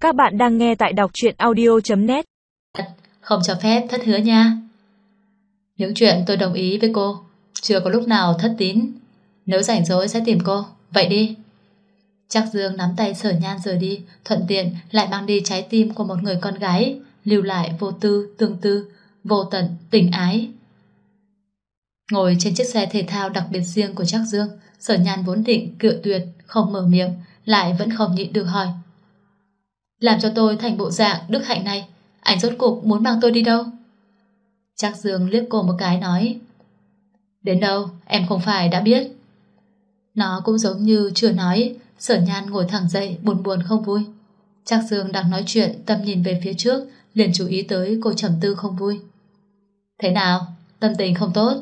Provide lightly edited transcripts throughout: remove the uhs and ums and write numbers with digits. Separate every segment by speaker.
Speaker 1: Các bạn đang nghe tại đọc truyện audio.net.
Speaker 2: Không cho phép thất hứa nha. Những chuyện tôi đồng ý với cô chưa có lúc nào thất tín. Nếu rảnh rỗi sẽ tìm cô. Vậy đi. Trác Dương nắm tay Sở Nhan rời đi, thuận tiện lại mang đi trái tim của một người con gái, lưu lại vô tư, tương tư, vô tận, tình ái. Ngồi trên chiếc xe thể thao đặc biệt riêng của Trác Dương, Sở Nhan vốn định cự tuyệt, không mở miệng, lại vẫn không nhịn được hỏi: làm cho tôi thành bộ dạng đức hạnh này, anh rốt cuộc muốn mang tôi đi đâu? Trác Dương liếc cô một cái nói: đến đâu em không phải đã biết. Nó cũng giống như chưa nói. Sở Nhan ngồi thẳng dậy, buồn buồn không vui. Trác Dương đang nói chuyện, tầm nhìn về phía trước, liền chú ý tới cô trầm tư không vui. Thế nào, tâm tình không tốt?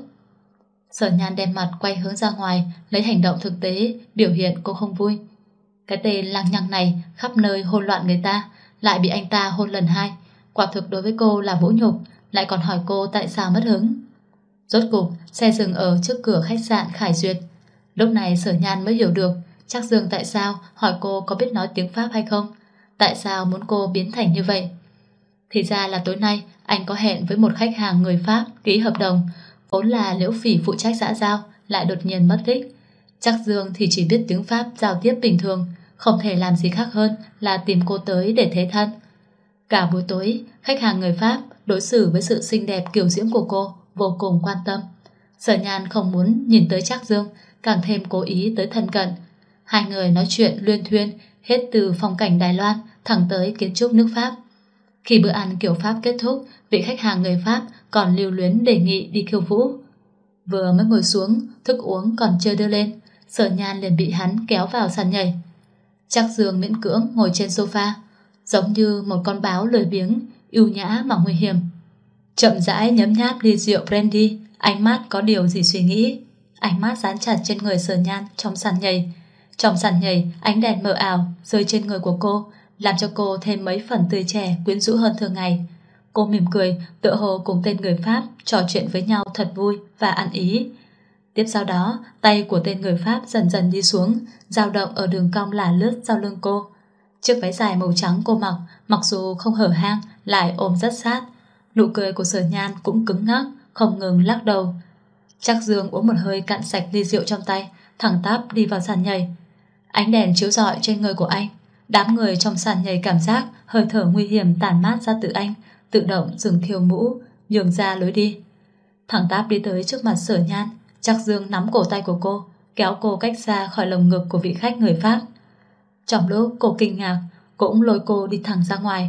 Speaker 2: Sở Nhan đem mặt quay hướng ra ngoài, lấy hành động thực tế biểu hiện cô không vui. Cái tên lăng nhăng này khắp nơi hôn loạn người ta, lại bị anh ta hôn lần hai, quả thực đối với cô là vũ nhục, lại còn hỏi cô tại sao mất hứng. Rốt cục xe dừng ở trước cửa khách sạn Khải Duyệt. Lúc này Sở Nhan mới hiểu được Trác Dương tại sao hỏi cô có biết nói tiếng Pháp hay không, tại sao muốn cô biến thành như vậy. Thì ra là tối nay anh có hẹn với một khách hàng người Pháp ký hợp đồng, vốn là Liễu Phỉ phụ trách xã giao, lại đột nhiên mất tích. Trác Dương thì chỉ biết tiếng Pháp giao tiếp bình thường, không thể làm gì khác hơn là tìm cô tới để thế thân. Cả buổi tối, khách hàng người Pháp đối xử với sự xinh đẹp kiều diễm của cô vô cùng quan tâm. Sở Nhan không muốn nhìn tới Trác Dương, càng thêm cố ý tới thân cận. Hai người nói chuyện luyên thuyên, hết từ phong cảnh Đài Loan thẳng tới kiến trúc nước Pháp. Khi bữa ăn kiểu Pháp kết thúc, vị khách hàng người Pháp còn lưu luyến đề nghị đi khiêu vũ. Vừa mới ngồi xuống, thức uống còn chưa đưa lên, Sở Nhan liền bị hắn kéo vào sàn nhảy. Trác Dương miễn cưỡng ngồi trên sofa, giống như một con báo lười biếng, ưu nhã mà nguy hiểm. Chậm rãi nhấm nháp ly rượu brandy, ánh mắt có điều gì suy nghĩ. Ánh mắt dán chặt trên người Sở Nhan trong sàn nhảy. Trong sàn nhảy, ánh đèn mờ ảo rơi trên người của cô, làm cho cô thêm mấy phần tươi trẻ, quyến rũ hơn thường ngày. Cô mỉm cười, tựa hồ cùng tên người Pháp trò chuyện với nhau thật vui và ăn ý. Tiếp sau đó, tay của tên người Pháp dần dần đi xuống, dao động ở đường cong lả lướt sau lưng cô. Chiếc váy dài màu trắng cô mặc dù không hở hang, lại ôm rất sát. Nụ cười của Sở Nhan cũng cứng ngắc, không ngừng lắc đầu. Trác Dương uống một hơi cạn sạch ly rượu trong tay, thẳng tắp đi vào sàn nhảy. Ánh đèn chiếu rọi trên người của anh, đám người trong sàn nhảy cảm giác hơi thở nguy hiểm tản mát ra từ anh, tự động dừng khiêu vũ, nhường ra lối đi. Thẳng tắp đi tới trước mặt Sở Nhan, Trác Dương nắm cổ tay của cô, kéo cô cách xa khỏi lồng ngực của vị khách người Pháp. Trong lúc cô kinh ngạc, cũng lôi cô đi thẳng ra ngoài.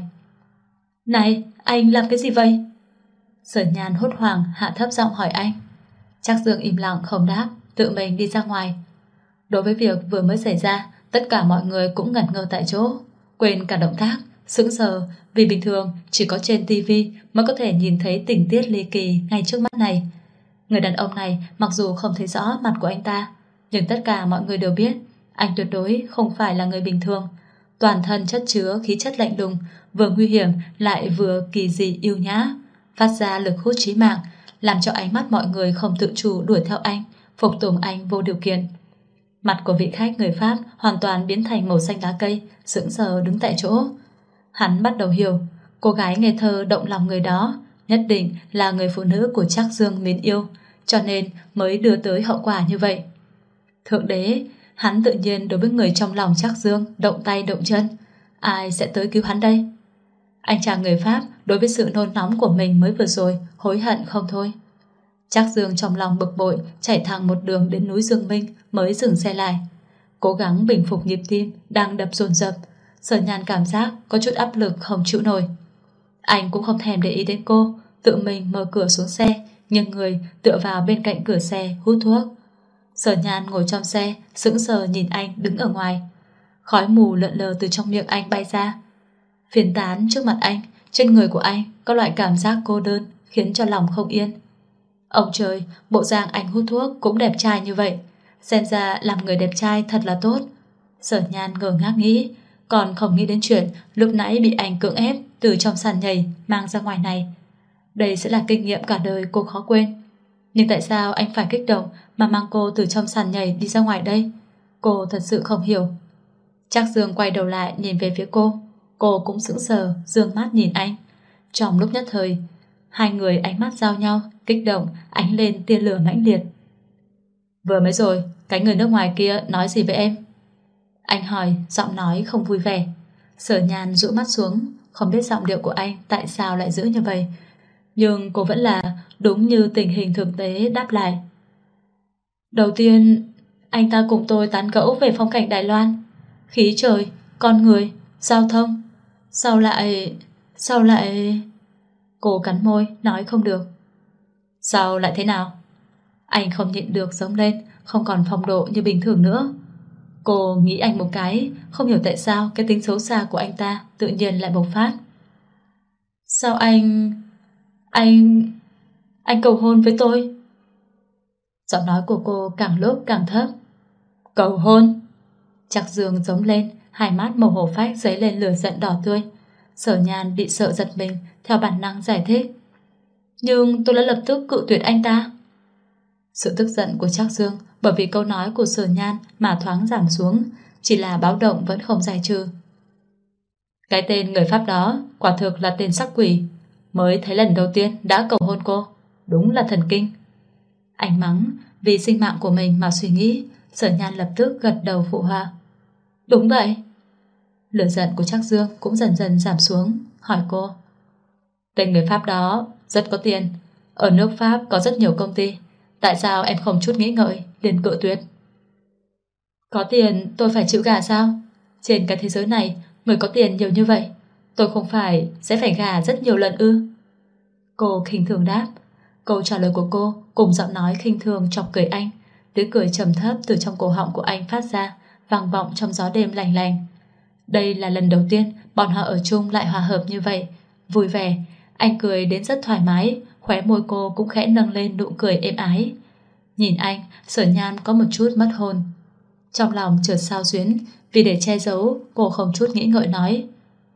Speaker 2: Này, anh làm cái gì vậy? Sở Nhan hốt hoảng hạ thấp giọng hỏi anh. Trác Dương im lặng không đáp, tự mình đi ra ngoài. Đối với việc vừa mới xảy ra, tất cả mọi người cũng ngẩn ngơ tại chỗ, quên cả động tác, sững sờ, vì bình thường chỉ có trên tivi mới có thể nhìn thấy tình tiết ly kỳ ngay trước mắt này. Người đàn ông này mặc dù không thấy rõ mặt của anh ta, nhưng tất cả mọi người đều biết anh tuyệt đối không phải là người bình thường. Toàn thân chất chứa khí chất lạnh lùng, vừa nguy hiểm lại vừa kỳ dị yêu nhã, phát ra lực hút chí mạng, làm cho ánh mắt mọi người không tự chủ đuổi theo anh, phục tùng anh vô điều kiện. Mặt của vị khách người Pháp hoàn toàn biến thành màu xanh lá cây, sững sờ đứng tại chỗ. Hắn bắt đầu hiểu, cô gái ngây thơ động lòng người đó nhất định là người phụ nữ của Trác Dương mến yêu, cho nên mới đưa tới hậu quả như vậy. Thượng đế, hắn tự nhiên đối với người trong lòng Trác Dương động tay động chân. Ai sẽ tới cứu hắn đây? Anh chàng người Pháp đối với sự nôn nóng của mình mới vừa rồi hối hận không thôi. Trác Dương trong lòng bực bội, chạy thẳng một đường đến núi Dương Minh mới dừng xe lại, cố gắng bình phục nhịp tim đang đập dồn dập. Sở Nhan cảm giác có chút áp lực không chịu nổi. Anh cũng không thèm để ý đến cô, tự mình mở cửa xuống xe, nghiêng người tựa vào bên cạnh cửa xe hút thuốc. Sở Nhan ngồi trong xe, sững sờ nhìn anh đứng ở ngoài. Khói mù lượn lờ từ trong miệng anh bay ra, phiến tán trước mặt anh. Trên người của anh có loại cảm giác cô đơn, khiến cho lòng không yên. Ông trời, bộ dạng anh hút thuốc cũng đẹp trai như vậy, xem ra làm người đẹp trai thật là tốt. Sở Nhan ngơ ngác nghĩ, còn không nghĩ đến chuyện lúc nãy bị anh cưỡng ép từ trong sàn nhảy mang ra ngoài này. Đây sẽ là kinh nghiệm cả đời cô khó quên. Nhưng tại sao anh phải kích động mà mang cô từ trong sàn nhảy đi ra ngoài đây? Cô thật sự không hiểu. Trác Dương quay đầu lại nhìn về phía cô. Cô cũng sững sờ, dương mắt nhìn anh. Trong lúc nhất thời, hai người ánh mắt giao nhau, kích động, ánh lên tia lửa mãnh liệt. Vừa mới rồi, cái người nước ngoài kia nói gì với em? Anh hỏi, giọng nói không vui vẻ. Sở Nhan dụi mắt xuống, không biết giọng điệu của anh tại sao lại giữ như vậy. Nhưng cô vẫn là đúng như tình hình thực tế đáp lại. Đầu tiên, anh ta cùng tôi tán gẫu về phong cảnh Đài Loan, khí trời, con người, giao thông. Sao lại... Cô cắn môi, nói không được. Sao lại thế nào? Anh không nhịn được giống lên, không còn phong độ như bình thường nữa. Cô nghĩ anh một cái, không hiểu tại sao cái tính xấu xa của anh ta tự nhiên lại bộc phát. Sao anh cầu hôn với tôi? Giọng nói của cô càng lúc càng thấp. Cầu hôn? Trạc Dương giống lên, hai mắt màu hổ phách dấy lên lửa giận đỏ tươi. Sở Nhan bị sợ giật mình, theo bản năng giải thích. Nhưng tôi đã lập tức cự tuyệt anh ta. Sự tức giận của Trác Dương bởi vì câu nói của Sở Nhan mà thoáng giảm xuống, chỉ là báo động vẫn không giải trừ. Cái tên người Pháp đó quả thực là tên sắc quỷ, mới thấy lần đầu tiên đã cầu hôn cô, đúng là thần kinh. Anh mắng, vì sinh mạng của mình mà suy nghĩ. Sở Nhan lập tức gật đầu phụ họa. Đúng vậy. Lửa giận của Trác Dương cũng dần dần giảm xuống, hỏi cô. Tên người Pháp đó rất có tiền, ở nước Pháp có rất nhiều công ty, tại sao em không chút nghĩ ngợi liền cự tuyệt? Có tiền tôi phải chịu gả sao? Trên cái thế giới này, người có tiền nhiều như vậy, tôi không phải sẽ phải gả rất nhiều lần ư? Cô khinh thường đáp. Câu trả lời của cô cùng giọng nói khinh thường chọc cười anh. Tiếng cười trầm thấp từ trong cổ họng của anh phát ra, vang vọng trong gió đêm lành lành. Đây là lần đầu tiên bọn họ ở chung lại hòa hợp như vậy, vui vẻ. Anh cười đến rất thoải mái, khóe môi cô cũng khẽ nâng lên nụ cười êm ái. Nhìn anh, Sở Nhan có một chút mất hồn. Trong lòng chợt xao xuyến, vì để che giấu, cô không chút nghĩ ngợi nói.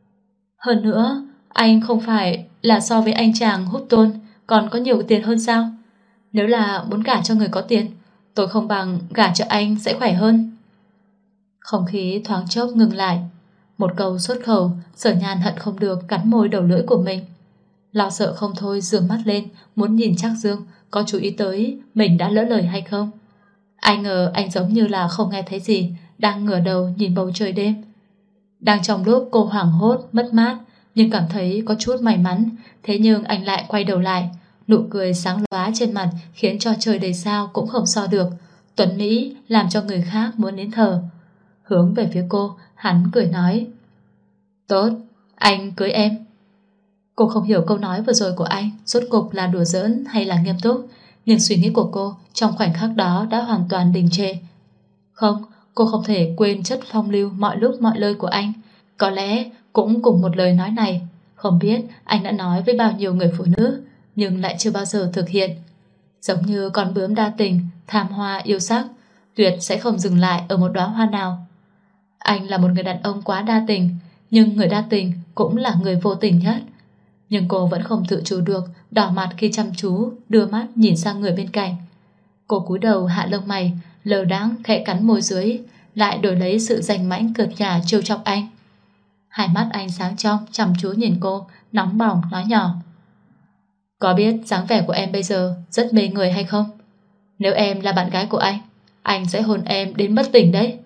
Speaker 2: Hơn nữa, anh không phải là so với anh chàng Hút Tôn còn có nhiều tiền hơn sao? Nếu là muốn gả cho người có tiền, tôi không bằng gả cho anh sẽ khỏe hơn. Không khí thoáng chốc ngừng lại. Một câu xuất khẩu, Sở Nhan hận không được cắn môi đầu lưỡi của mình. Lo sợ không thôi giương mắt lên, muốn nhìn Trác Dương có chú ý tới mình đã lỡ lời hay không. Ai ngờ anh giống như là không nghe thấy gì, đang ngửa đầu nhìn bầu trời đêm. Đang trong lúc cô hoảng hốt, mất mát, nhưng cảm thấy có chút may mắn. Thế nhưng anh lại quay đầu lại, nụ cười sáng lóa trên mặt khiến cho trời đầy sao cũng không so được. Tuấn Mỹ làm cho người khác muốn nín thở. Hướng về phía cô, hắn cười nói. Tốt, anh cưới em. Cô không hiểu câu nói vừa rồi của anh rốt cục là đùa giỡn hay là nghiêm túc, nhưng suy nghĩ của cô trong khoảnh khắc đó đã hoàn toàn đình trệ. Không, cô không thể quên chất phong lưu mọi lúc mọi nơi của anh. Có lẽ cũng cùng một lời nói này, không biết anh đã nói với bao nhiêu người phụ nữ, nhưng lại chưa bao giờ thực hiện. Giống như con bướm đa tình, tham hoa yêu sắc, tuyệt sẽ không dừng lại ở một đóa hoa nào. Anh là một người đàn ông quá đa tình, nhưng người đa tình cũng là người vô tình nhất. Nhưng cô vẫn không tự chủ được, đỏ mặt khi chăm chú đưa mắt nhìn sang người bên cạnh. Cô cúi đầu hạ lông mày, lờ đãng khẽ cắn môi dưới, lại đổi lấy sự danh mãnh cợt nhả trêu chọc anh. Hai mắt anh sáng trong chăm chú nhìn cô, nóng bỏng nói nhỏ. Có biết dáng vẻ của em bây giờ rất mê người hay không? Nếu em là bạn gái của anh sẽ hôn em đến bất tỉnh đấy.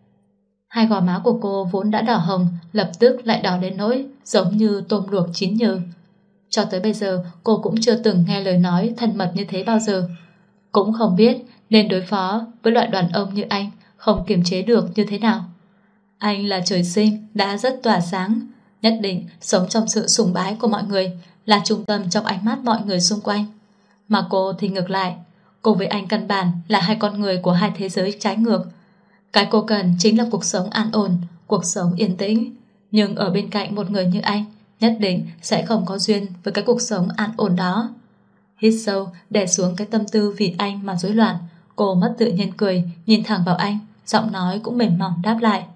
Speaker 2: Hai gò má của cô vốn đã đỏ hồng, lập tức lại đỏ đến nỗi giống như tôm luộc chín nhừ. Cho tới bây giờ cô cũng chưa từng nghe lời nói thân mật như thế bao giờ. Cũng không biết nên đối phó với loại đàn ông như anh không kiềm chế được như thế nào. Anh là trời sinh đã rất tỏa sáng, nhất định sống trong sự sùng bái của mọi người, là trung tâm trong ánh mắt mọi người xung quanh. Mà cô thì ngược lại, cô với anh căn bản là hai con người của hai thế giới trái ngược. Cái cô cần chính là cuộc sống an ổn, cuộc sống yên tĩnh. Nhưng ở bên cạnh một người như anh, nhất định sẽ không có duyên với cái cuộc sống an ổn đó. Hít sâu, đè xuống cái tâm tư vì anh mà rối loạn. Cô mất tự nhiên cười, nhìn thẳng vào anh, giọng nói cũng mềm mỏng đáp lại.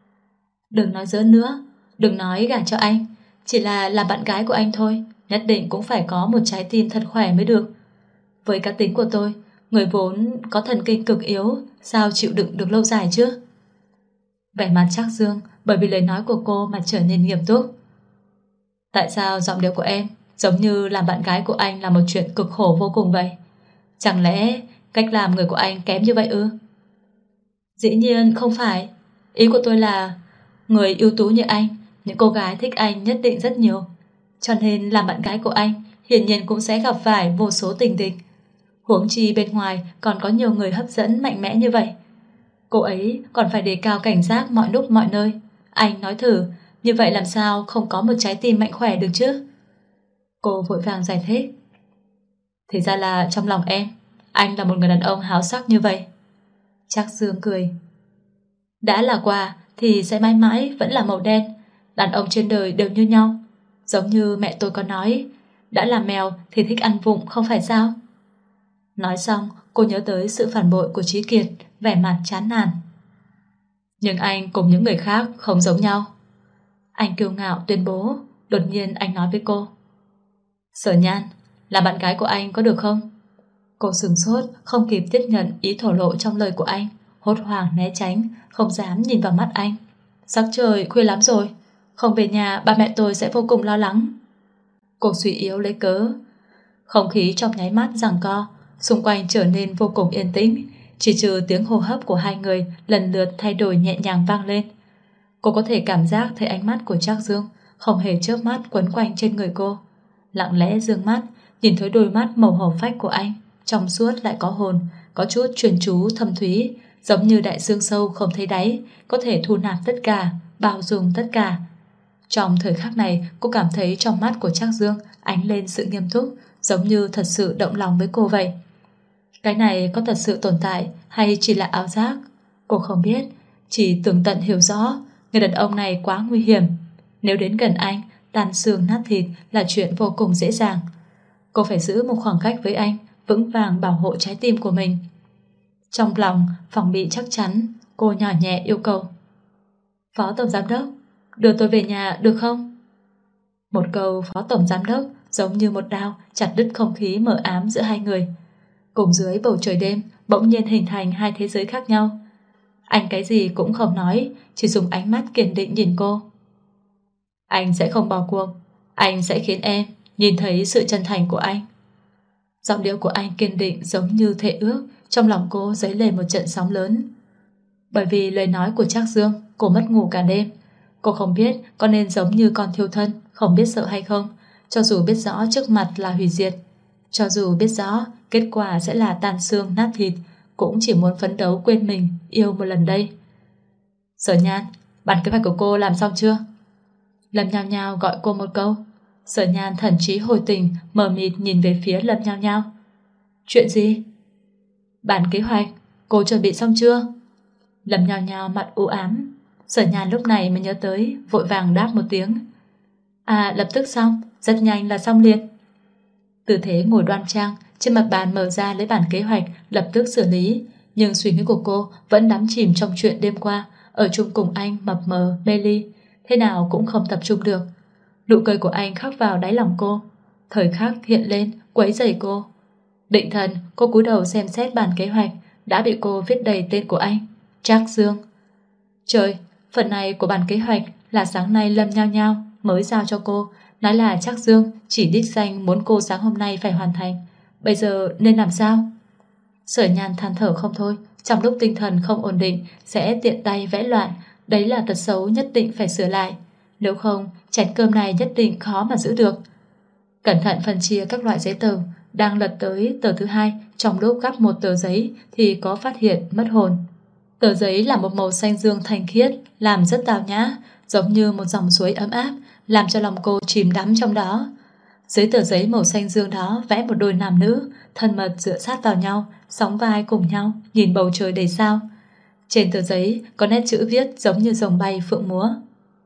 Speaker 2: Đừng nói giỡn nữa, đừng nói gả cho anh, chỉ là bạn gái của anh thôi, nhất định cũng phải có một trái tim thật khỏe mới được. Với cá tính của tôi, người vốn có thần kinh cực yếu, sao chịu đựng được lâu dài chứ? Vẻ mặt Trác Dương bởi vì lời nói của cô mà trở nên nghiêm túc. Tại sao giọng điệu của em giống như làm bạn gái của anh là một chuyện cực khổ vô cùng vậy? Chẳng lẽ cách làm người của anh kém như vậy ư? Dĩ nhiên không phải. Ý của tôi là người ưu tú như anh, những cô gái thích anh nhất định rất nhiều. Cho nên làm bạn gái của anh hiển nhiên cũng sẽ gặp phải vô số tình địch. Huống chi bên ngoài còn có nhiều người hấp dẫn mạnh mẽ như vậy. Cô ấy còn phải đề cao cảnh giác mọi lúc mọi nơi. Anh nói thử, như vậy làm sao không có một trái tim mạnh khỏe được chứ? Cô vội vàng giải thích. Thì ra là trong lòng em, anh là một người đàn ông háo sắc như vậy. Trác Dương cười. Đã là quà thì sẽ mãi mãi vẫn là màu đen. Đàn ông trên đời đều như nhau. Giống như mẹ tôi có nói, đã là mèo thì thích ăn vụng không phải sao? Nói xong, cô nhớ tới sự phản bội của Chí Kiệt, vẻ mặt chán nản. Nhưng anh cùng những người khác không giống nhau. Anh kiêu ngạo tuyên bố. Đột nhiên anh nói với cô. Sở Nhan, là bạn gái của anh có được không? Cô sửng sốt, không kịp tiếp nhận ý thổ lộ trong lời của anh, hốt hoảng né tránh, không dám nhìn vào mắt anh. Sắc trời khuya lắm rồi, không về nhà ba mẹ tôi sẽ vô cùng lo lắng. Cô suy yếu lấy cớ. Không khí trong nháy mắt giằng co, xung quanh trở nên vô cùng yên tĩnh, chỉ trừ tiếng hô hấp của hai người lần lượt thay đổi nhẹ nhàng vang lên. Cô có thể cảm giác thấy ánh mắt của Trác Dương không hề chớp mắt quấn quanh trên người cô. Lặng lẽ dương mắt, nhìn thấy đôi mắt màu hổ phách của anh, trong suốt lại có hồn, có chút chuyên chú thâm thúy, giống như đại dương sâu không thấy đáy, có thể thu nạp tất cả, bao dung tất cả. Trong thời khắc này, cô cảm thấy trong mắt của Trác Dương ánh lên sự nghiêm túc, giống như thật sự động lòng với cô vậy. Cái này có thật sự tồn tại hay chỉ là ảo giác? Cô không biết, chỉ tường tận hiểu rõ người đàn ông này quá nguy hiểm. Nếu đến gần anh, tan xương nát thịt là chuyện vô cùng dễ dàng. Cô phải giữ một khoảng cách với anh, vững vàng bảo hộ trái tim của mình. Trong lòng phòng bị chắc chắn, cô nhỏ nhẹ yêu cầu. Phó Tổng Giám Đốc, đưa tôi về nhà được không? Một câu Phó Tổng Giám Đốc giống như một đao chặt đứt không khí mờ ám giữa hai người. Cùng dưới bầu trời đêm bỗng nhiên hình thành hai thế giới khác nhau. Anh cái gì cũng không nói, chỉ dùng ánh mắt kiên định nhìn cô. Anh sẽ không bỏ cuộc, anh sẽ khiến em nhìn thấy sự chân thành của anh. Giọng điệu của anh kiên định giống như thệ ước. Trong lòng cô dấy lên một trận sóng lớn. Bởi vì lời nói của Trác Dương, cô mất ngủ cả đêm. Cô không biết có nên giống như con thiêu thân, không biết sợ hay không. Cho dù biết rõ trước mặt là hủy diệt, cho dù biết rõ kết quả sẽ là tan xương nát thịt, cũng chỉ muốn phấn đấu quên mình, yêu một lần đây. Sở Nhan, bản kế hoạch của cô làm xong chưa? Lâm Nhao Nhao gọi cô một câu. Sở Nhan thần trí hồi tình, mờ mịt nhìn về phía Lâm Nhao Nhao. Chuyện gì? Bản kế hoạch, cô chuẩn bị xong chưa? Lâm Nhao Nhao mặt u ám. Sở Nhan lúc này mới nhớ tới, vội vàng đáp một tiếng. À, lập tức xong, rất nhanh là xong liền. Tư thế ngồi đoan trang, trên mặt bàn mở ra lấy bản kế hoạch, lập tức xử lý. Nhưng suy nghĩ của cô vẫn đắm chìm trong chuyện đêm qua, ở chung cùng anh mập mờ, mê ly, thế nào cũng không tập trung được. Nụ cười của anh khắc vào đáy lòng cô, thời khắc hiện lên, quấy rầy cô. Định thần, cô cúi đầu xem xét bản kế hoạch, đã bị cô viết đầy tên của anh, Trác Dương. Trời, phần này của bản kế hoạch là sáng nay Lâm Nhao Nhao mới giao cho cô, nói là Trác Dương chỉ đích danh muốn cô sáng hôm nay phải hoàn thành. Bây giờ nên làm sao? Sở Nhan than thở không thôi, trong lúc tinh thần không ổn định sẽ tiện tay vẽ loạn, đấy là tật xấu nhất định phải sửa lại. Nếu không, chén cơm này nhất định khó mà giữ được. Cẩn thận phân chia các loại giấy tờ, đang lật tới tờ thứ hai, trong lúc gắp một tờ giấy thì có phát hiện mất hồn. Tờ giấy là một màu xanh dương thanh khiết, làm rất tào nhã, giống như một dòng suối ấm áp, làm cho lòng cô chìm đắm trong đó. Dưới tờ giấy màu xanh dương đó vẽ một đôi nam nữ, thân mật dựa sát vào nhau, sóng vai cùng nhau, nhìn bầu trời đầy sao. Trên tờ giấy có nét chữ viết giống như rồng bay phượng múa.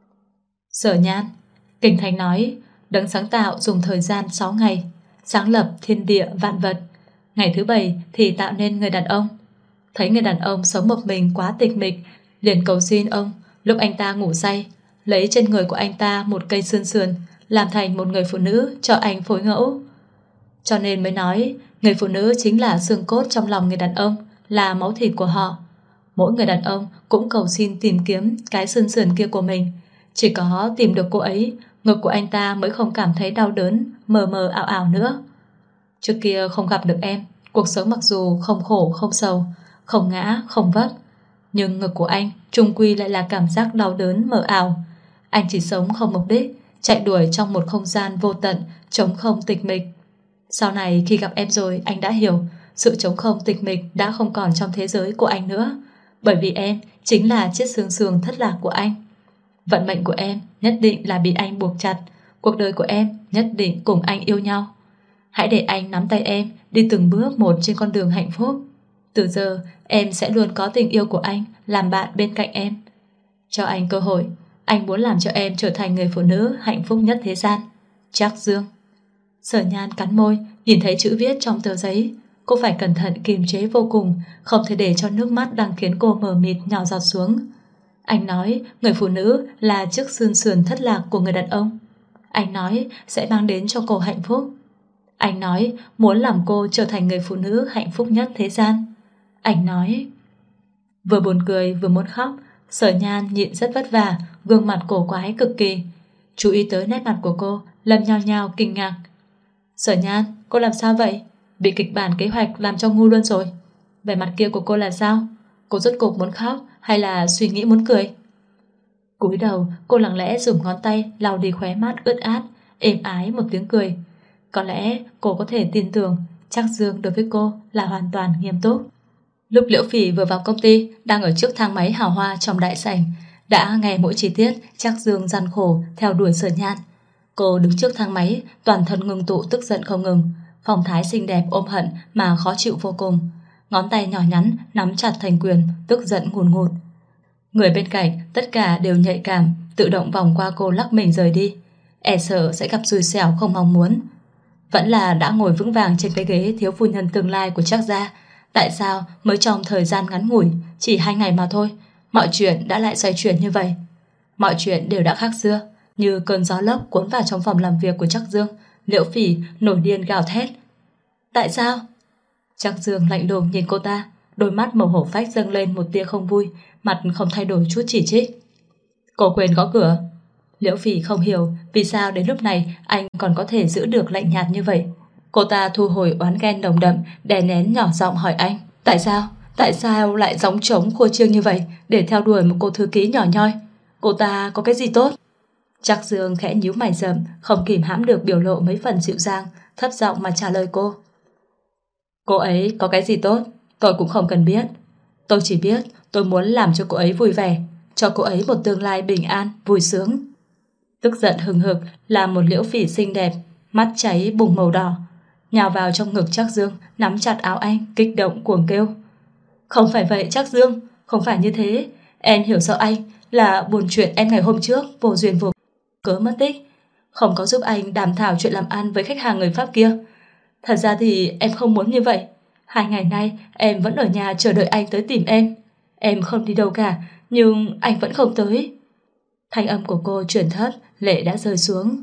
Speaker 2: Sở Nhan, Kinh Thánh nói, Đấng sáng tạo dùng thời gian 6 ngày, sáng lập thiên địa vạn vật. Ngày thứ 7 thì tạo nên người đàn ông. Thấy người đàn ông sống một mình quá tịch mịch, liền cầu xin ông, lúc anh ta ngủ say, lấy trên người của anh ta một cây sườn sườn, làm thành một người phụ nữ cho anh phối ngẫu. Cho nên mới nói, người phụ nữ chính là xương cốt trong lòng người đàn ông, là máu thịt của họ. Mỗi người đàn ông cũng cầu xin tìm kiếm cái xương sườn kia của mình. Chỉ có tìm được cô ấy, ngực của anh ta mới không cảm thấy đau đớn, mờ mờ ảo ảo nữa. Trước kia không gặp được em, cuộc sống mặc dù không khổ không sầu, không ngã không vấp, nhưng ngực của anh chung quy lại là cảm giác đau đớn mờ ảo. Anh chỉ sống không mục đích, chạy đuổi trong một không gian vô tận, trống không tịch mịch. Sau này khi gặp em rồi, anh đã hiểu sự trống không tịch mịch đã không còn trong thế giới của anh nữa, bởi vì em chính là chiếc xương sườn thất lạc của anh. Vận mệnh của em nhất định là bị anh buộc chặt, cuộc đời của em nhất định cùng anh yêu nhau. Hãy để anh nắm tay em đi từng bước một trên con đường hạnh phúc. Từ giờ em sẽ luôn có tình yêu của anh làm bạn bên cạnh em. Cho anh cơ hội, anh muốn làm cho em trở thành người phụ nữ hạnh phúc nhất thế gian. Trác Dương. Sở Nhan cắn môi, nhìn thấy chữ viết trong tờ giấy. Cô phải cẩn thận kiềm chế vô cùng, không thể để cho nước mắt đang khiến cô mờ mịt nhỏ giọt xuống. Anh nói người phụ nữ là chiếc xương sườn thất lạc của người đàn ông. Anh nói sẽ mang đến cho cô hạnh phúc. Anh nói muốn làm cô trở thành người phụ nữ hạnh phúc nhất thế gian. Anh nói. Vừa buồn cười vừa muốn khóc, Sở Nhan nhịn rất vất vả, gương mặt cổ quái cực kỳ. Chú ý tới nét mặt của cô, Lâm nhao nhao kinh ngạc. Sở Nhan, cô làm sao vậy? Bị kịch bản kế hoạch làm cho ngu luôn rồi. Vẻ mặt kia của cô là sao? Cô rốt cục muốn khóc hay là suy nghĩ muốn cười? Cúi đầu, cô lặng lẽ dùng ngón tay lau đi khóe mắt ướt át, êm ái một tiếng cười. Có lẽ cô có thể tin tưởng Trác Dương đối với cô là hoàn toàn nghiêm túc. Lúc Liễu Phỉ vừa vào công ty, đang ở trước thang máy hào hoa trong đại sảnh, đã nghe mỗi chi tiết Trác Dương gian khổ theo đuổi Sở Nhan. Cô đứng trước thang máy, toàn thân ngưng tụ tức giận không ngừng, phong thái xinh đẹp ôm hận mà khó chịu vô cùng. Ngón tay nhỏ nhắn nắm chặt thành quyền, tức giận ngùn ngụt. Người bên cạnh tất cả đều nhạy cảm, tự động vòng qua cô lắc mình rời đi, e sợ sẽ gặp xui xẻo không mong muốn. Vẫn là đã ngồi vững vàng trên cái ghế thiếu phu nhân tương lai của Trác gia. Tại sao mới trong thời gian ngắn ngủi, chỉ 2 ngày mà thôi, mọi chuyện đã lại xoay chuyển như vậy? Mọi chuyện đều đã khác xưa, như cơn gió lốc cuốn vào trong phòng làm việc của Trác Dương. Liễu Phỉ nổi điên gào thét. Tại sao? Trác Dương lạnh lùng nhìn cô ta, đôi mắt màu hổ phách dâng lên một tia không vui, mặt không thay đổi chút chỉ trích. Cô quên gõ cửa. Liễu Phỉ không hiểu vì sao đến lúc này anh còn có thể giữ được lạnh nhạt như vậy. Cô ta thu hồi oán ghen nồng đậm, đè nén nhỏ giọng hỏi anh. Tại sao lại gióng trống khua chiêng như vậy để theo đuổi một cô thư ký nhỏ nhoi? Cô ta có cái gì tốt? Trác Dương khẽ nhíu mày rậm, không kìm hãm được biểu lộ mấy phần dịu dàng, thấp giọng mà trả lời cô. Cô ấy có cái gì tốt, tôi cũng không cần biết. Tôi chỉ biết tôi muốn làm cho cô ấy vui vẻ, cho cô ấy một tương lai bình an, vui sướng. Tức giận hừng hực là một Liễu Phỉ xinh đẹp, mắt cháy bùng màu đỏ, nhào vào trong ngực Trác Dương, nắm chặt áo anh, kích động cuồng kêu. Không phải vậy Trác Dương, không phải như thế. Em hiểu rõ anh là buồn chuyện em ngày hôm trước vô duyên vô cớ mất tích, không có giúp anh đàm thảo chuyện làm ăn với khách hàng người Pháp kia. Thật ra thì em không muốn như vậy. 2 ngày nay em vẫn ở nhà chờ đợi anh tới tìm em. Em không đi đâu cả, nhưng anh vẫn không tới. Thanh âm của cô chuyển thấp, lệ đã rơi xuống.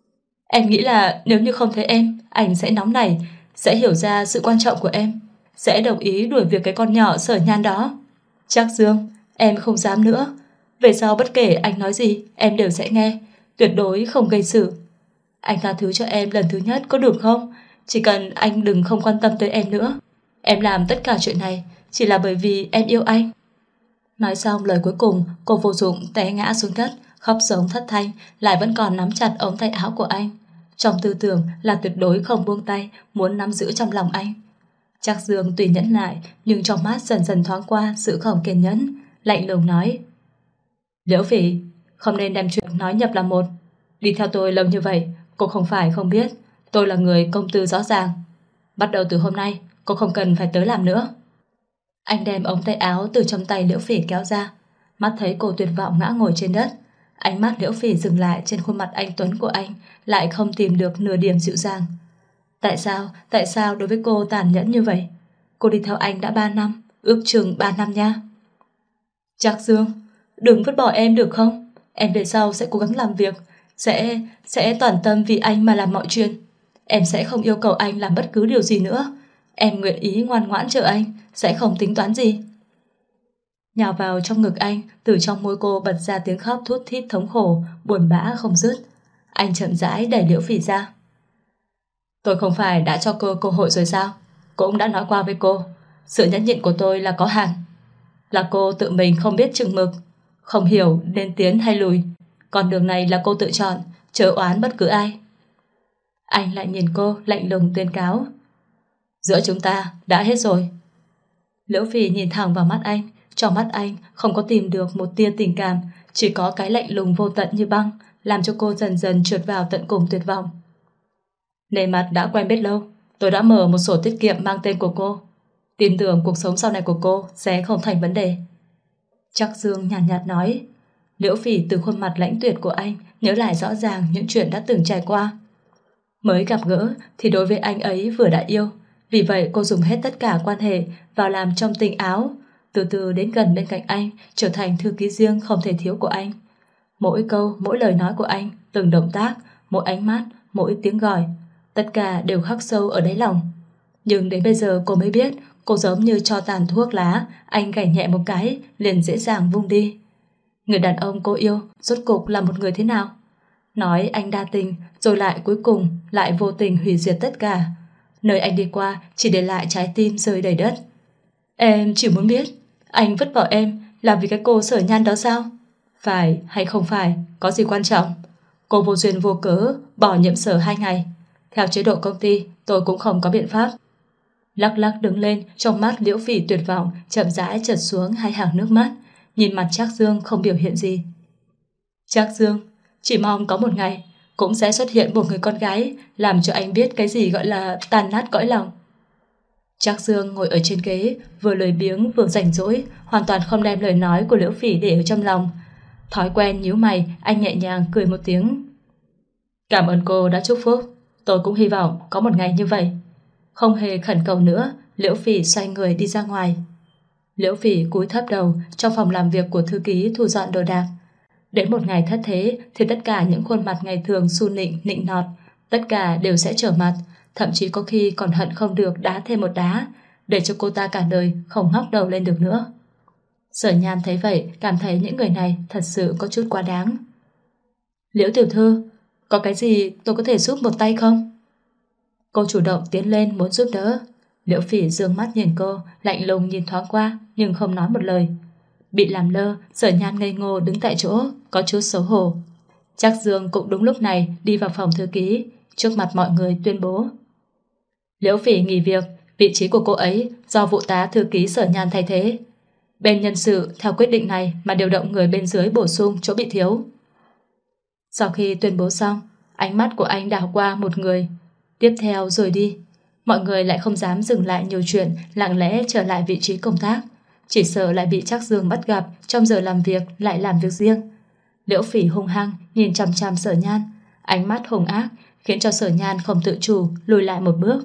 Speaker 2: Em nghĩ là nếu như không thấy em, anh sẽ nóng nảy, sẽ hiểu ra sự quan trọng của em, sẽ đồng ý đuổi việc cái con nhỏ Sở Nhan đó. Trác Dương, em không dám nữa. Về sau bất kể anh nói gì, em đều sẽ nghe, tuyệt đối không gây sự. Anh tha thứ cho em lần thứ nhất có được không? Chỉ cần anh đừng không quan tâm tới em nữa. Em làm tất cả chuyện này chỉ là bởi vì em yêu anh. Nói xong lời cuối cùng, cô vô dụng té ngã xuống đất, khóc giống thất thanh, lại vẫn còn nắm chặt ống tay áo của anh. Trong tư tưởng là tuyệt đối không buông tay, muốn nắm giữ trong lòng anh. Trác Dương tùy nhẫn lại, nhưng trong mắt dần dần thoáng qua sự không kiên nhẫn, lạnh lùng nói. Liễu Phỉ, không nên đem chuyện nói nhập là một. Đi theo tôi lâu như vậy, cô không phải không biết tôi là người công tư rõ ràng. Bắt đầu từ hôm nay, cô không cần phải tới làm nữa. Anh đem ống tay áo từ trong tay Liễu Phỉ kéo ra, mắt thấy cô tuyệt vọng ngã ngồi trên đất. Ánh mắt Liễu Phỉ dừng lại trên khuôn mặt anh tuấn của anh, lại không tìm được nửa điểm dịu dàng. Tại sao đối với cô tàn nhẫn như vậy? Cô đi theo anh đã 3 năm, ước chừng 3 năm nha. Trác Dương, đừng vứt bỏ em được không? Em về sau sẽ cố gắng làm việc, sẽ toàn tâm vì anh mà làm mọi chuyện. Em sẽ không yêu cầu anh làm bất cứ điều gì nữa. Em nguyện ý ngoan ngoãn chờ anh, sẽ không tính toán gì. nhào vào trong ngực anh. Từ trong môi cô bật ra tiếng khóc thút thít thống khổ, buồn bã không dứt. Anh chậm rãi đẩy Liễu Phỉ ra. Tôi không phải đã cho cô cơ hội rồi sao? Cũng đã nói qua với cô, sự nhẫn nhịn của tôi là có hạn. Là cô tự mình không biết chừng mực, không hiểu nên tiến hay lùi. Con đường này là cô tự chọn, chớ oán bất cứ ai. Anh lại nhìn cô lạnh lùng tuyên cáo. Giữa chúng ta đã hết rồi. Liễu Phỉ nhìn thẳng vào mắt anh. Trong mắt anh không có tìm được một tia tình cảm, chỉ có cái lạnh lùng vô tận như băng, làm cho cô dần dần trượt vào tận cùng tuyệt vọng. Nề mặt đã quen biết lâu, tôi đã mở một sổ tiết kiệm mang tên của cô. Tin tưởng cuộc sống sau này của cô sẽ không thành vấn đề. Trác Dương nhàn nhạt nói. Liễu Phỉ từ khuôn mặt lãnh tuyệt của anh nhớ lại rõ ràng những chuyện đã từng trải qua. Mới gặp gỡ thì đối với anh ấy vừa đã yêu, vì vậy cô dùng hết tất cả quan hệ vào làm trong tình áo, từ từ đến gần bên cạnh anh, trở thành thư ký riêng không thể thiếu của anh. Mỗi câu, mỗi lời nói của anh, từng động tác, mỗi ánh mắt, mỗi tiếng gọi, tất cả đều khắc sâu ở đáy lòng. Nhưng đến bây giờ cô mới biết, cô giống như cho tàn thuốc lá, anh gảy nhẹ một cái liền dễ dàng vung đi. Người đàn ông cô yêu rốt cục là một người thế nào? Nói anh đa tình, rồi lại cuối cùng lại vô tình hủy diệt tất cả. Nơi anh đi qua chỉ để lại trái tim rơi đầy đất. Em chỉ muốn biết, anh vứt bỏ em là vì cái cô Sở Nhan đó sao? Phải hay không phải, có gì quan trọng? Cô vô duyên vô cớ bỏ nhiệm sở 2 ngày. Theo chế độ công ty, tôi cũng không có biện pháp. Lắc lắc đứng lên, trong mắt Liễu Phỉ tuyệt vọng chậm rãi trượt xuống 2 hàng nước mắt. Nhìn mặt Trác Dương không biểu hiện gì. Trác Dương, chỉ mong có một ngày cũng sẽ xuất hiện một người con gái làm cho anh biết cái gì gọi là tàn nát cõi lòng. Trác Dương ngồi ở trên ghế, vừa lười biếng vừa rảnh rỗi, hoàn toàn không đem lời nói của Liễu Phỉ để ở trong lòng. Thói quen nhíu mày, anh nhẹ nhàng cười một tiếng. Cảm ơn cô đã chúc phúc, tôi cũng hy vọng có một ngày như vậy. Không hề khẩn cầu nữa, Liễu Phỉ xoay người đi ra ngoài. Liễu Phỉ cúi thấp đầu trong phòng làm việc của thư ký thu dọn đồ đạc. Đến một ngày thất thế thì tất cả những khuôn mặt ngày thường su nịnh, nịnh nọt, tất cả đều sẽ trở mặt, thậm chí có khi còn hận không được đá thêm một đá, để cho cô ta cả đời không ngóc đầu lên được nữa. Sở Nhan thấy vậy, cảm thấy những người này thật sự có chút quá đáng. Liễu tiểu thư, có cái gì tôi có thể giúp một tay không? Cô chủ động tiến lên muốn giúp đỡ. Liễu Phỉ dương mắt nhìn cô, lạnh lùng nhìn thoáng qua nhưng không nói một lời. Bị làm lơ, Sở Nhan ngây ngô đứng tại chỗ, có chút xấu hổ. Trác Dương cũng đúng lúc này đi vào phòng thư ký, trước mặt mọi người tuyên bố. Liễu Phỉ nghỉ việc, vị trí của cô ấy do vụ tá thư ký Sở Nhan thay thế. Bên nhân sự theo quyết định này mà điều động người bên dưới bổ sung chỗ bị thiếu. Sau khi tuyên bố xong, ánh mắt của anh đảo qua một người, tiếp theo rồi đi. Mọi người lại không dám dừng lại nhiều chuyện, lặng lẽ trở lại vị trí công tác, chỉ sợ lại bị Trác Dương bắt gặp trong giờ làm việc lại làm việc riêng. Liễu Phỉ hung hăng nhìn chằm chằm Sở Nhan, ánh mắt hung ác khiến cho Sở Nhan không tự chủ lùi lại một bước.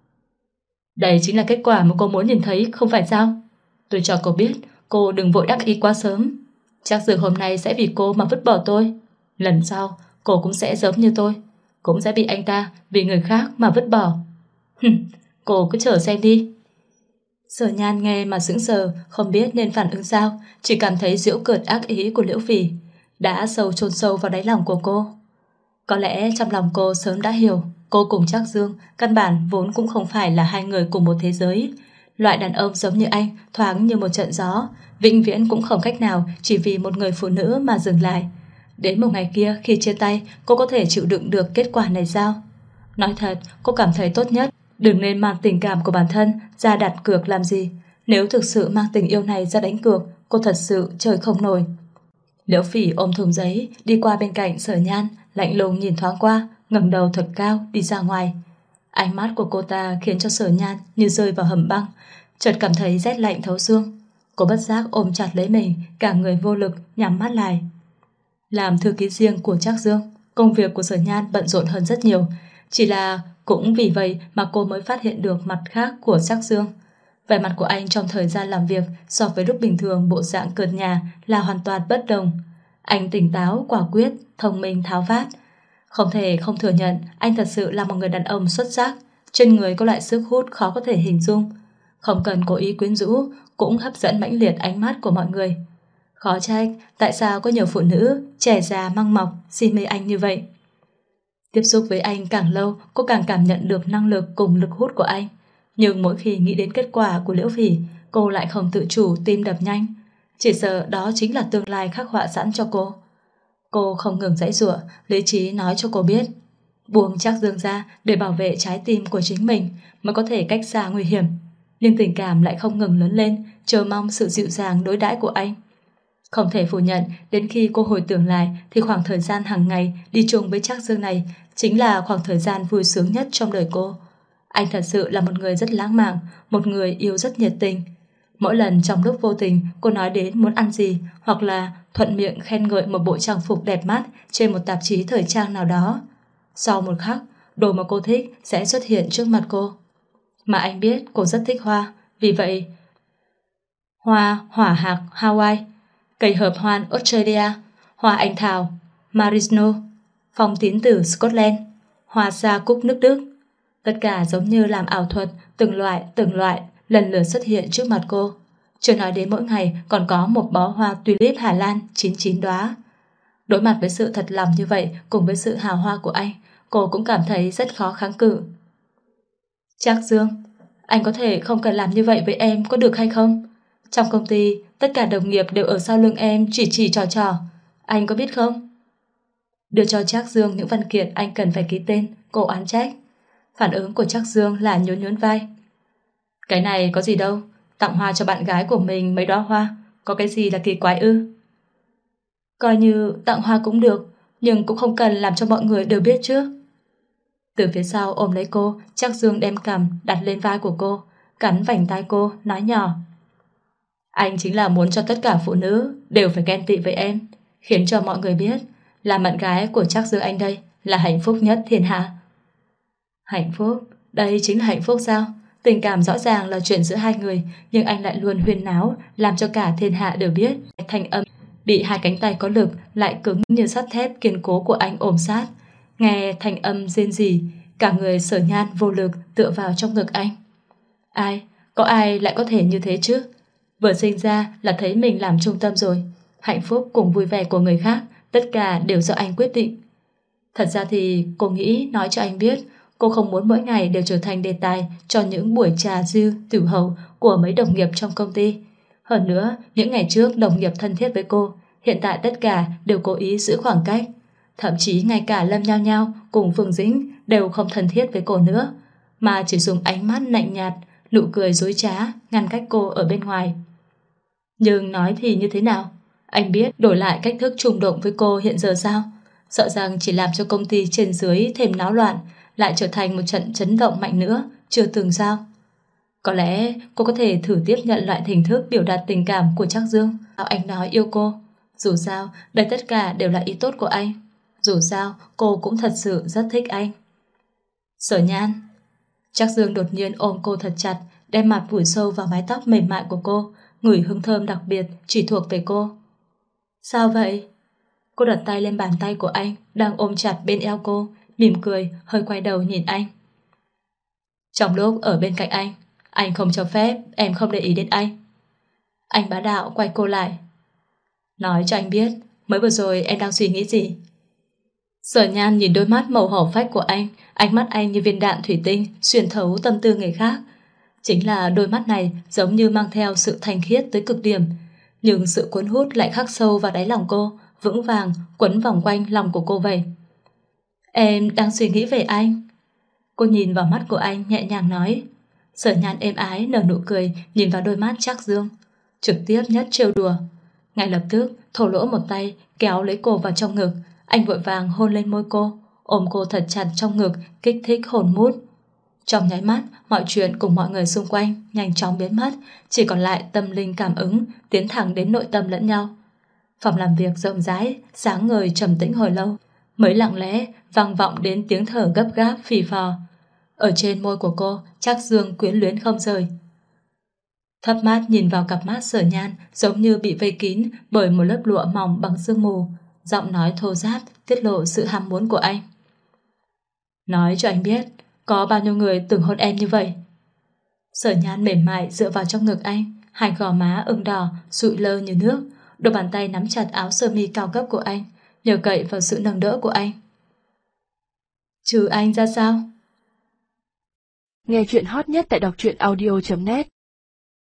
Speaker 2: Đây chính là kết quả mà cô muốn nhìn thấy, không phải sao? Tôi cho cô biết, cô đừng vội đắc ý quá sớm. Trác Dương hôm nay sẽ vì cô mà vứt bỏ tôi. Lần sau cô cũng sẽ giống như tôi, cũng sẽ bị anh ta vì người khác mà vứt bỏ. Cô cứ chờ xem đi. Sở Nhan nghe mà sững sờ, không biết nên phản ứng sao, chỉ cảm thấy giễu cợt ác ý của Liễu Phỉ đã sâu chôn sâu vào đáy lòng của cô. Có lẽ trong lòng cô sớm đã hiểu, cô cùng Trác Dương căn bản vốn cũng không phải là hai người cùng một thế giới. Loại đàn ông giống như anh thoáng như một trận gió, vĩnh viễn cũng không cách nào chỉ vì một người phụ nữ mà dừng lại. Đến một ngày kia khi chia tay, cô có thể chịu đựng được kết quả này sao? Nói thật, cô cảm thấy tốt nhất đừng nên mang tình cảm của bản thân ra đặt cược làm gì. Nếu thực sự mang tình yêu này ra đánh cược, cô thật sự chơi không nổi. Liễu Phỉ ôm thùng giấy đi qua bên cạnh Sở Nhan, lạnh lùng nhìn thoáng qua, ngẩng đầu thật cao đi ra ngoài. Ánh mắt của cô ta khiến cho Sở Nhan như rơi vào hầm băng, chợt cảm thấy rét lạnh thấu xương. Cô bất giác ôm chặt lấy mình, cả người vô lực nhắm mắt lại. Làm thư ký riêng của Trác Dương, công việc của Sở Nhan bận rộn hơn rất nhiều. Chỉ là cũng vì vậy mà cô mới phát hiện được mặt khác của Trác Dương. Vẻ mặt của anh trong thời gian làm việc so với lúc bình thường bộ dạng cợt nhả là hoàn toàn bất đồng. Anh tỉnh táo, quả quyết, thông minh, tháo vát. Không thể không thừa nhận anh thật sự là một người đàn ông xuất sắc. Trên người có loại sức hút khó có thể hình dung. không cần cố ý quyến rũ, cũng hấp dẫn mãnh liệt ánh mắt của mọi người. Khó trách tại sao có nhiều phụ nữ trẻ già măng mọc si mê anh như vậy. Tiếp xúc với anh càng lâu, cô càng cảm nhận được năng lực cùng lực hút của anh. Nhưng mỗi khi nghĩ đến kết quả của Liễu Phỉ, cô lại không tự chủ tim đập nhanh. Chỉ sợ đó chính là tương lai khắc họa sẵn cho cô. Cô không ngừng giãy giụa, lý trí nói cho cô biết buông Trác Dương ra để bảo vệ trái tim của chính mình mới có thể cách xa nguy hiểm. Nhưng tình cảm lại không ngừng lớn lên, chờ mong sự dịu dàng đối đãi của anh. Không thể phủ nhận, đến khi cô hồi tưởng lại thì khoảng thời gian hàng ngày đi chung với Trác Dương này chính là khoảng thời gian vui sướng nhất trong đời cô. Anh thật sự là một người rất lãng mạn, một người yêu rất nhiệt tình. Mỗi lần trong lúc vô tình cô nói đến muốn ăn gì hoặc là thuận miệng khen ngợi một bộ trang phục đẹp mắt trên một tạp chí thời trang nào đó, sau một khắc, đồ mà cô thích sẽ xuất hiện trước mặt cô. Mà anh biết cô rất thích hoa, vì vậy hoa hỏa hạc Hawaii, cây hợp hoan Australia, hoa anh thảo Marino, phong tín tử Scotland, hoa sa cúc nước Đức, tất cả giống như làm ảo thuật, từng loại lần lượt xuất hiện trước mặt cô. Chưa nói đến mỗi ngày còn có một bó hoa tulip Hà Lan 99 đóa. Đối mặt với sự thật lòng như vậy cùng với sự hào hoa của anh, cô cũng cảm thấy rất khó kháng cự. Trác Dương, anh có thể không cần làm như vậy với em có được hay không? Trong công ty, tất cả đồng nghiệp đều ở sau lưng em chỉ trò. Anh có biết không? Đưa cho Trác Dương những văn kiện anh cần phải ký tên, cô oán trách. Phản ứng của Trác Dương là nhún vai. Cái này có gì đâu, tặng hoa cho bạn gái của mình mấy đóa hoa, có cái gì là kỳ quái ư? Coi như tặng hoa cũng được, nhưng cũng không cần làm cho mọi người đều biết chứ. Từ phía sau ôm lấy cô, Trác Dương đem cằm đặt lên vai của cô, cắn vành tai cô, nói nhỏ. Anh chính là muốn cho tất cả phụ nữ đều phải ghen tị với em, khiến cho mọi người biết là bạn gái của Trác Dương anh đây là hạnh phúc nhất thiên hạ. Hạnh phúc? Đây chính là hạnh phúc sao? Tình cảm rõ ràng là chuyện giữa hai người, nhưng anh lại luôn huyên náo, làm cho cả thiên hạ đều biết. Thanh âm bị hai cánh tay có lực lại cứng như sắt thép kiên cố của anh ôm sát. Nghe thanh âm rên rỉ, cả người Sở Nhan vô lực tựa vào trong ngực anh. Có ai lại có thể như thế chứ? Vừa sinh ra là thấy mình làm trung tâm rồi. Hạnh phúc cùng vui vẻ của người khác tất cả đều do anh quyết định. Thật ra thì cô nghĩ nói cho anh biết cô không muốn mỗi ngày đều trở thành đề tài cho những buổi trà dư, tiểu hậu của mấy đồng nghiệp trong công ty. Hơn nữa, những ngày trước đồng nghiệp thân thiết với cô, hiện tại tất cả đều cố ý giữ khoảng cách. Thậm chí ngay cả Lâm Nhao Nhao cùng Phương Dĩnh đều không thân thiết với cô nữa, mà chỉ dùng ánh mắt lạnh nhạt, nụ cười dối trá ngăn cách cô ở bên ngoài. Nhưng nói thì như thế nào? Anh biết đổi lại cách thức trùng động với cô hiện giờ sao? Sợ rằng chỉ làm cho công ty trên dưới thêm náo loạn, lại trở thành một trận chấn động mạnh nữa, chưa từng sao? Có lẽ cô có thể thử tiếp nhận loại hình thức biểu đạt tình cảm của Trác Dương. Anh nói yêu cô. Dù sao, đây tất cả đều là ý tốt của anh. Dù sao, cô cũng thật sự rất thích anh. Sở Nhan. Trác Dương đột nhiên ôm cô thật chặt, đem mặt vùi sâu vào mái tóc mềm mại của cô, ngửi hương thơm đặc biệt chỉ thuộc về cô. Sao vậy? Cô đặt tay lên bàn tay của anh đang ôm chặt bên eo cô, mỉm cười, hơi quay đầu nhìn anh. Trong lúc ở bên cạnh anh không cho phép em không để ý đến anh. Anh bá đạo quay cô lại. Nói cho anh biết, mới vừa rồi em đang suy nghĩ gì? Sở Nhan nhìn đôi mắt màu hổ phách của anh, ánh mắt anh như viên đạn thủy tinh xuyên thấu tâm tư người khác. Chính là đôi mắt này giống như mang theo sự thanh khiết tới cực điểm, nhưng sự cuốn hút lại khắc sâu vào đáy lòng cô, vững vàng quấn vòng quanh lòng của cô vậy. Em đang suy nghĩ về anh. Cô nhìn vào mắt của anh nhẹ nhàng nói. Sở Nhan êm ái nở nụ cười nhìn vào đôi mắt Trác Dương, trực tiếp nhất trêu đùa. Ngay lập tức thổ lỗ một tay kéo lấy cô vào trong ngực. Anh vội vàng hôn lên môi cô, ôm cô thật chặt trong ngực, kích thích hồn mút. Trong nháy mắt, mọi chuyện cùng mọi người xung quanh nhanh chóng biến mất, chỉ còn lại tâm linh cảm ứng tiến thẳng đến nội tâm lẫn nhau. Phòng làm việc rộng rãi, sáng ngời trầm tĩnh hồi lâu, mới lặng lẽ vang vọng đến tiếng thở gấp gáp phì phò. Ở trên môi của cô, Trác Dương quyến luyến không rời. Thấp mắt nhìn vào cặp mắt Sở Nhan giống như bị vây kín bởi một lớp lụa mỏng bằng sương mù, giọng nói thô ráp tiết lộ sự ham muốn của anh. Nói cho anh biết, có bao nhiêu người từng hôn em như vậy? Sở Nhan mềm mại dựa vào trong ngực anh, hai gò má ửng đỏ, sụi lơ như nước, đôi bàn tay nắm chặt áo sơ mi cao cấp của anh, nhờ cậy vào sự nâng đỡ của anh. Trừ anh ra sao?
Speaker 1: Nghe chuyện hot nhất tại đọc truyện audio.net